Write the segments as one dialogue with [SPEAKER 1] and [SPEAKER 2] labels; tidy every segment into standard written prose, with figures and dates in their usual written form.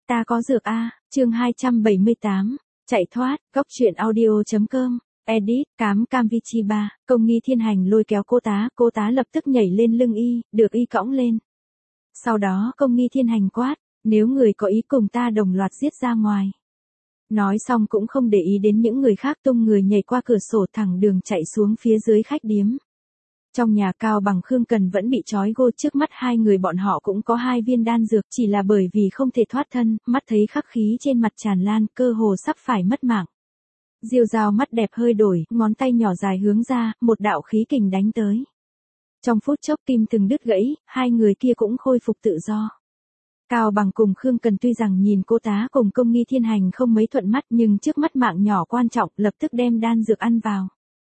[SPEAKER 1] Ta có dược a, chương 278, chạy thoát, góc truyện audio.com, edit, cám cam Vichiba, Công Nghi Thiên Hành lôi kéo cô tá lập tức nhảy lên lưng y, được y cõng lên. Sau đó Công Nghi Thiên Hành quát, nếu người có ý cùng ta đồng loạt giết ra ngoài. Nói xong cũng không để ý đến những người khác, tung người nhảy qua cửa sổ thẳng đường chạy xuống phía dưới khách điếm. Trong nhà Cao Bằng Khương Cần vẫn bị trói gô, trước mắt hai người bọn họ cũng có 2 viên đan dược, chỉ là bởi vì không thể thoát thân, mắt thấy khắc khí trên mặt tràn lan, cơ hồ sắp phải mất mạng. Diêu Dao mắt đẹp hơi đổi, ngón tay nhỏ dài hướng ra, một đạo khí kình đánh tới. Trong phút chốc tim từng đứt gãy, hai người kia cũng khôi phục tự do. Cao Bằng cùng Khương Cần tuy rằng nhìn cô tá cùng Công Nghi Thiên Hành không mấy thuận mắt, nhưng trước mắt mạng nhỏ quan trọng, lập tức đem đan dược ăn vào.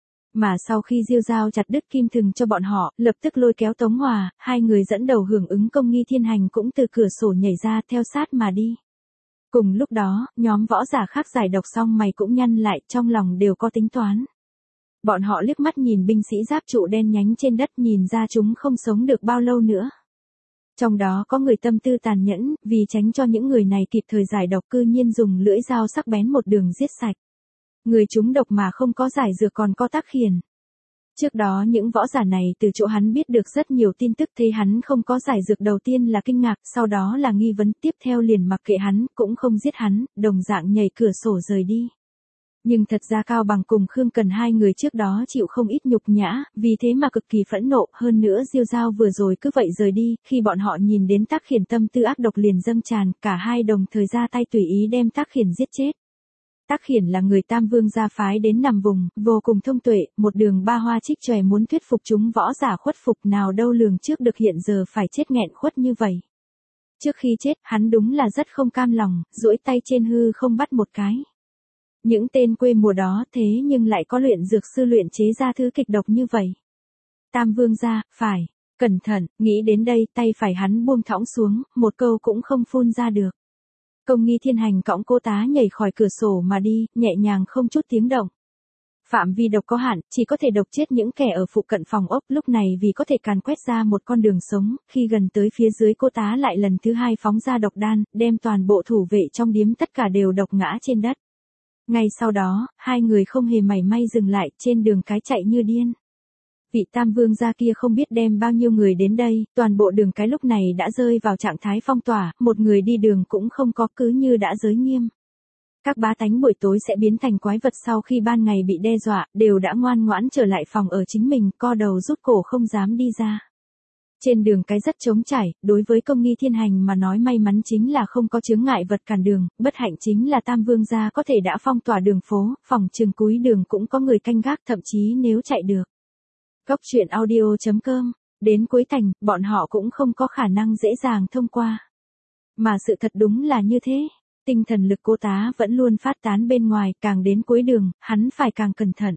[SPEAKER 1] Mà sau khi Diêu Dao chặt đứt kim thừng cho bọn họ, lập tức lôi kéo Tống Hòa, hai người dẫn đầu hưởng ứng. Công Nghi Thiên Hành cũng từ cửa sổ nhảy ra theo sát mà đi. Cùng lúc đó, nhóm võ giả khác giải độc xong mày cũng nhăn lại, trong lòng đều có tính toán. Bọn họ liếc mắt nhìn binh sĩ giáp trụ đen nhánh trên đất, nhìn ra chúng không sống được bao lâu nữa. Trong đó có người tâm tư tàn nhẫn, vì tránh cho những người này kịp thời giải độc, cư nhiên dùng lưỡi dao sắc bén một đường giết sạch. Người trúng độc mà không có giải dược còn có tác khiển. Trước đó những võ giả này từ chỗ hắn biết được rất nhiều tin tức, thấy hắn không có giải dược đầu tiên là kinh ngạc, sau đó là nghi vấn, tiếp theo liền mặc kệ hắn, cũng không giết hắn, đồng dạng nhảy cửa sổ rời đi. Nhưng thật ra Cao Bằng cùng Khương Cần hai người trước đó chịu không ít nhục nhã, vì thế mà cực kỳ phẫn nộ, hơn nữa Diêu Dao vừa rồi cứ vậy rời đi, khi bọn họ nhìn đến Tác Khiển tâm tư ác độc liền dâng tràn, cả hai đồng thời ra tay tùy ý đem Tác Khiển giết chết. Tác Khiển là người Tam Vương gia phái đến nằm vùng, vô cùng thông tuệ, một đường ba hoa trích chòe muốn thuyết phục chúng võ giả khuất phục, nào đâu lường trước được hiện giờ phải chết nghẹn khuất như vậy. Trước khi chết, hắn đúng là rất không cam lòng, duỗi tay trên hư không bắt một cái. Những tên quê mùa đó thế nhưng lại có luyện dược sư luyện chế ra thứ kịch độc như vậy. Tam Vương gia, phải, cẩn thận, nghĩ đến đây tay phải hắn buông thõng xuống, một câu cũng không phun ra được. Công Nghi Thiên Hành cõng cô tá nhảy khỏi cửa sổ mà đi, nhẹ nhàng không chút tiếng động. Phạm vi độc có hạn, chỉ có thể độc chết những kẻ ở phụ cận phòng ốc, lúc này vì có thể càn quét ra một con đường sống, khi gần tới phía dưới cô tá lại lần thứ hai phóng ra độc đan, đem toàn bộ thủ vệ trong điếm tất cả đều độc ngã trên đất. Ngay sau đó, hai người không hề mảy may dừng lại, trên đường cái chạy như điên. Vị Tam Vương gia kia không biết đem bao nhiêu người đến đây, toàn bộ đường cái lúc này đã rơi vào trạng thái phong tỏa, một người đi đường cũng không có, cứ như đã giới nghiêm. Các bá tánh buổi tối sẽ biến thành quái vật, sau khi ban ngày bị đe dọa, đều đã ngoan ngoãn trở lại phòng ở chính mình, co đầu rút cổ không dám đi ra. Trên đường cái rất trống trải, đối với Công Nghi Thiên Hành mà nói may mắn chính là không có chướng ngại vật cản đường, bất hạnh chính là Tam Vương gia có thể đã phong tỏa đường phố, phòng trường cuối đường cũng có người canh gác, thậm chí nếu chạy được. Góc truyện audio.com, đến cuối thành, bọn họ cũng không có khả năng dễ dàng thông qua. Mà sự thật đúng là như thế, tinh thần lực cô tá vẫn luôn phát tán bên ngoài, càng đến cuối đường, hắn phải càng cẩn thận.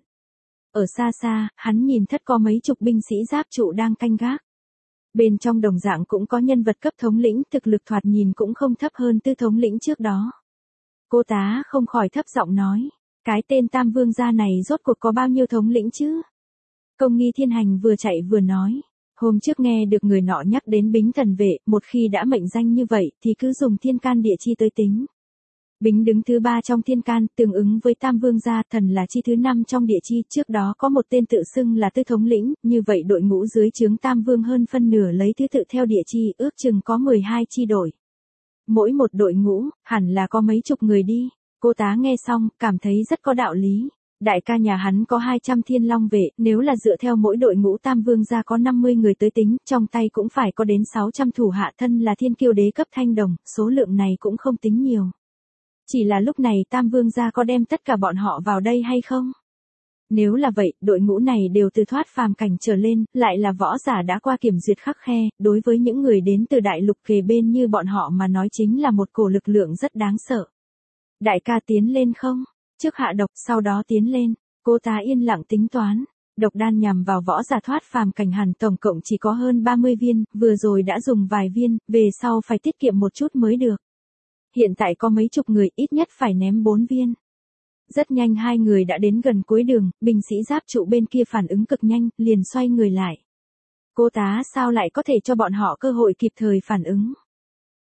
[SPEAKER 1] Ở xa xa, hắn nhìn thất có mấy chục binh sĩ giáp trụ đang canh gác. Bên trong đồng dạng cũng có nhân vật cấp thống lĩnh, thực lực thoạt nhìn cũng không thấp hơn Tư thống lĩnh trước đó. Cô tá không khỏi thấp giọng nói, cái tên Tam Vương gia này rốt cuộc có bao nhiêu thống lĩnh chứ? Công Nghi Thiên Hành vừa chạy vừa nói, hôm trước nghe được người nọ nhắc đến Bính thần vệ, một khi đã mệnh danh như vậy thì cứ dùng thiên can địa chi tới tính. Bính đứng thứ 3 trong thiên can, tương ứng với Tam Vương gia, thần là chi thứ 5 trong địa chi, trước đó có một tên tự xưng là Tư thống lĩnh, như vậy đội ngũ dưới trướng Tam Vương hơn phân nửa lấy thứ tự theo địa chi, ước chừng có 12 chi đội. Mỗi một đội ngũ, hẳn là có mấy chục người đi. Cô tá nghe xong, cảm thấy rất có đạo lý. Đại ca nhà hắn có 200 thiên long vệ, nếu là dựa theo mỗi đội ngũ Tam Vương gia có 50 người tới tính, trong tay cũng phải có đến 600 thủ hạ, thân là thiên kiêu đế cấp thanh đồng, số lượng này cũng không tính nhiều. Chỉ là lúc này Tam Vương gia có đem tất cả bọn họ vào đây hay không? Nếu là vậy, đội ngũ này đều từ thoát phàm cảnh trở lên, lại là võ giả đã qua kiểm duyệt khắc khe, đối với những người đến từ đại lục kề bên như bọn họ mà nói chính là một cổ lực lượng rất đáng sợ. Đại ca tiến lên không? Trước hạ độc, sau đó tiến lên. Cô tá yên lặng tính toán. Độc đan nhằm vào võ giả thoát phàm cảnh hẳn tổng cộng chỉ có hơn 30 viên, vừa rồi đã dùng vài viên, về sau phải tiết kiệm một chút mới được. Hiện tại có mấy chục người, ít nhất phải ném 4 viên. Rất nhanh hai người đã đến gần cuối đường, binh sĩ giáp trụ bên kia phản ứng cực nhanh, liền xoay người lại. Cô tá sao lại có thể cho bọn họ cơ hội kịp thời phản ứng?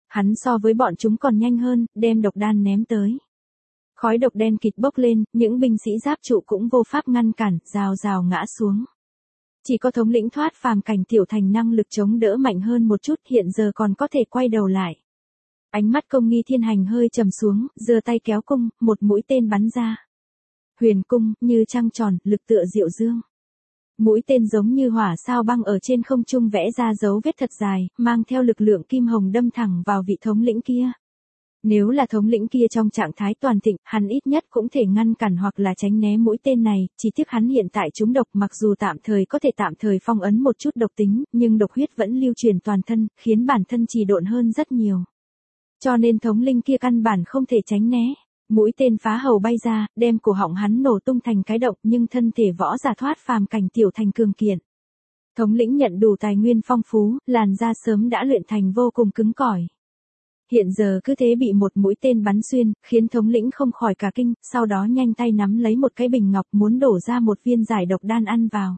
[SPEAKER 1] Hắn so với bọn chúng còn nhanh hơn, đem độc đan ném tới. Khói độc đen kịt bốc lên, những binh sĩ giáp trụ cũng vô pháp ngăn cản, rào rào ngã xuống. Chỉ có thống lĩnh Thoát Phàm Cảnh Tiểu Thành năng lực chống đỡ mạnh hơn một chút, hiện giờ còn có thể quay đầu lại. Ánh mắt Công Nghi Thiên Hành hơi trầm xuống, giơ tay kéo cung, một mũi tên bắn ra. Huyền cung, như trăng tròn, lực tựa diệu dương. Mũi tên giống như hỏa sao băng ở trên không trung vẽ ra dấu vết thật dài, mang theo lực lượng kim hồng đâm thẳng vào vị thống lĩnh kia. Nếu là thống lĩnh kia trong trạng thái toàn thịnh, hắn ít nhất cũng thể ngăn cản hoặc là tránh né mũi tên này, chỉ tiếc hắn hiện tại trúng độc, mặc dù tạm thời có thể tạm thời phong ấn một chút độc tính, nhưng độc huyết vẫn lưu truyền toàn thân, khiến bản thân trì độn hơn rất nhiều. Cho nên thống linh kia căn bản không thể tránh né. Mũi tên phá hầu bay ra, đem cổ họng hắn nổ tung thành cái động, nhưng thân thể võ giả Thoát Phàm Cảnh Tiểu Thành cường kiện. Thống lĩnh nhận đủ tài nguyên phong phú, làn da sớm đã luyện thành vô cùng cứng cỏi. Hiện giờ cứ thế bị một mũi tên bắn xuyên, khiến thống lĩnh không khỏi cả kinh, sau đó nhanh tay nắm lấy một cái bình ngọc muốn đổ ra một viên giải độc đan ăn vào.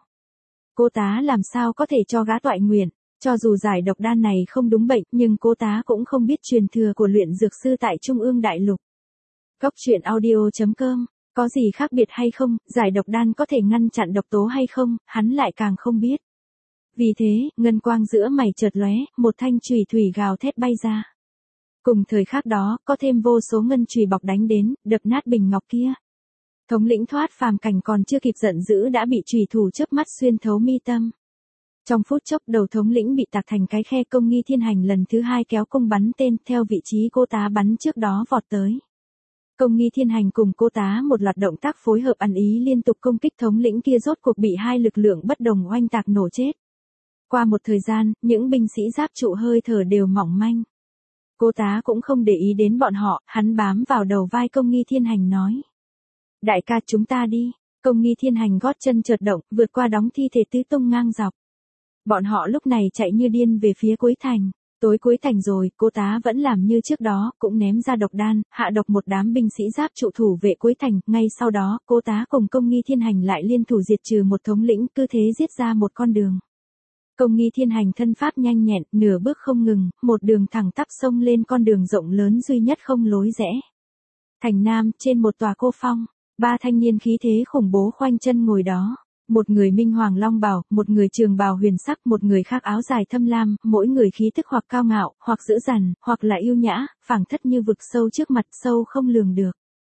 [SPEAKER 1] Cô tá làm sao có thể cho gã toại nguyện, cho dù giải độc đan này không đúng bệnh, nhưng cô tá cũng không biết truyền thừa của luyện dược sư tại Trung ương Đại Lục. Góc truyện audio.com, có gì khác biệt hay không, giải độc đan có thể ngăn chặn độc tố hay không, hắn lại càng không biết. Vì thế, ngân quang giữa mày chợt lóe, một thanh chùy thủy gào thét bay ra. Cùng thời khắc đó, có thêm vô số ngân chùy bọc đánh đến, đập nát bình ngọc kia. Thống lĩnh Thoát Phàm Cảnh còn chưa kịp giận dữ đã bị chùy thủ chớp mắt xuyên thấu mi tâm. Trong phút chốc đầu thống lĩnh bị tạc thành cái khe. Công Nghi Thiên Hành lần thứ hai kéo cung bắn tên theo vị trí cô tá bắn trước đó vọt tới. Công Nghi Thiên Hành cùng cô tá một loạt động tác phối hợp ăn ý liên tục công kích thống lĩnh kia, rốt cuộc bị hai lực lượng bất đồng oanh tạc nổ chết. Qua một thời gian, những binh sĩ giáp trụ hơi thở đều mỏng manh. Cô tá cũng không để ý đến bọn họ, hắn bám vào đầu vai Công Nghi Thiên Hành nói. Đại ca, chúng ta đi. Công Nghi Thiên Hành gót chân chợt động, vượt qua đống thi thể tứ tung ngang dọc. Bọn họ lúc này chạy như điên về phía cuối thành. Tối cuối thành rồi, cô tá vẫn làm như trước đó, cũng ném ra độc đan, hạ độc một đám binh sĩ giáp trụ thủ vệ cuối thành. Ngay sau đó, cô tá cùng Công Nghi Thiên Hành lại liên thủ diệt trừ một thống lĩnh, cứ thế giết ra một con đường. Công Nghi Thiên Hành thân pháp nhanh nhẹn, nửa bước không ngừng, một đường thẳng tắp xông lên con đường rộng lớn duy nhất không lối rẽ. Thành Nam, trên một tòa cô phong, ba thanh niên khí thế khủng bố khoanh chân ngồi đó. Một người minh hoàng long bào, một người trường bào huyền sắc, một người khác áo dài thâm lam, mỗi người khí tức hoặc cao ngạo, hoặc dữ dằn, hoặc là yêu nhã, phảng phất như vực sâu trước mặt, sâu không lường được.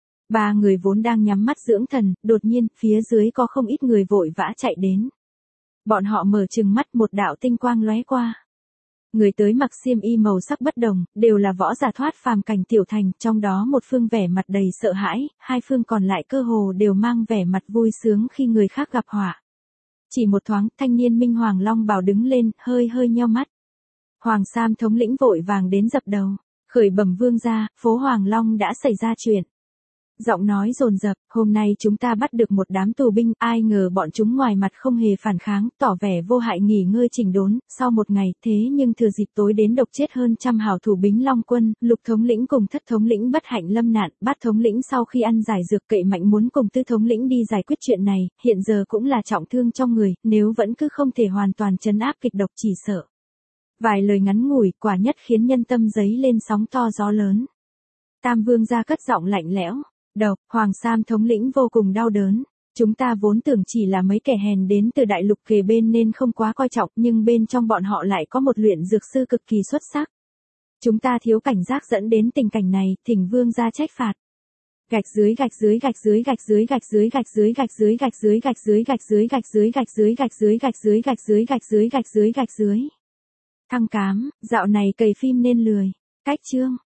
[SPEAKER 1] Ba người vốn đang nhắm mắt dưỡng thần, đột nhiên, phía dưới có không ít người vội vã chạy đến. Bọn họ mở trừng mắt, một đạo tinh quang lóe qua. Người tới mặc xiêm y màu sắc bất đồng, đều là võ giả Thoát Phàm Cảnh Tiểu Thành, trong đó một phương vẻ mặt đầy sợ hãi, hai phương còn lại cơ hồ đều mang vẻ mặt vui sướng khi người khác gặp họa. Chỉ một thoáng, thanh niên minh hoàng long bào đứng lên, hơi hơi nheo mắt. Hoàng Sam thống lĩnh vội vàng đến dập đầu, khởi bẩm vương gia, phố Hoàng Long đã xảy ra chuyện. Giọng nói dồn dập, hôm nay chúng ta bắt được một đám tù binh, ai ngờ bọn chúng ngoài mặt không hề phản kháng, tỏ vẻ vô hại nghỉ ngơi chỉnh đốn, sau một ngày, thế nhưng thừa dịp tối đến độc chết hơn trăm hảo thủ bính Long quân, Lục thống lĩnh cùng Thất thống lĩnh bất hạnh lâm nạn, Bát thống lĩnh sau khi ăn giải dược cậy mạnh muốn cùng Tư thống lĩnh đi giải quyết chuyện này, hiện giờ cũng là trọng thương trong người, nếu vẫn cứ không thể hoàn toàn trấn áp kịch độc chỉ sợ. Vài lời ngắn ngủi, quả nhất khiến nhân tâm dấy lên sóng to gió lớn. Tam vương gia cất giọng lạnh lẽo. Độc, Hoàng Sam thống lĩnh vô cùng đau đớn. Chúng ta vốn tưởng chỉ là mấy kẻ hèn đến từ đại lục kề bên nên không quá coi trọng, nhưng bên trong bọn họ lại có một luyện dược sư cực kỳ xuất sắc. Chúng ta thiếu cảnh giác dẫn đến tình cảnh này, thỉnh vương ra trách phạt. Gạch dưới gạch dưới gạch dưới gạch dưới gạch dưới gạch dưới gạch dưới gạch dưới gạch dưới gạch dưới gạch dưới gạch dưới gạch dưới gạch dưới gạch dưới gạch dưới gạch dưới gạch dưới. Thăng cám, dạo này cày phim nên lười. Cách chương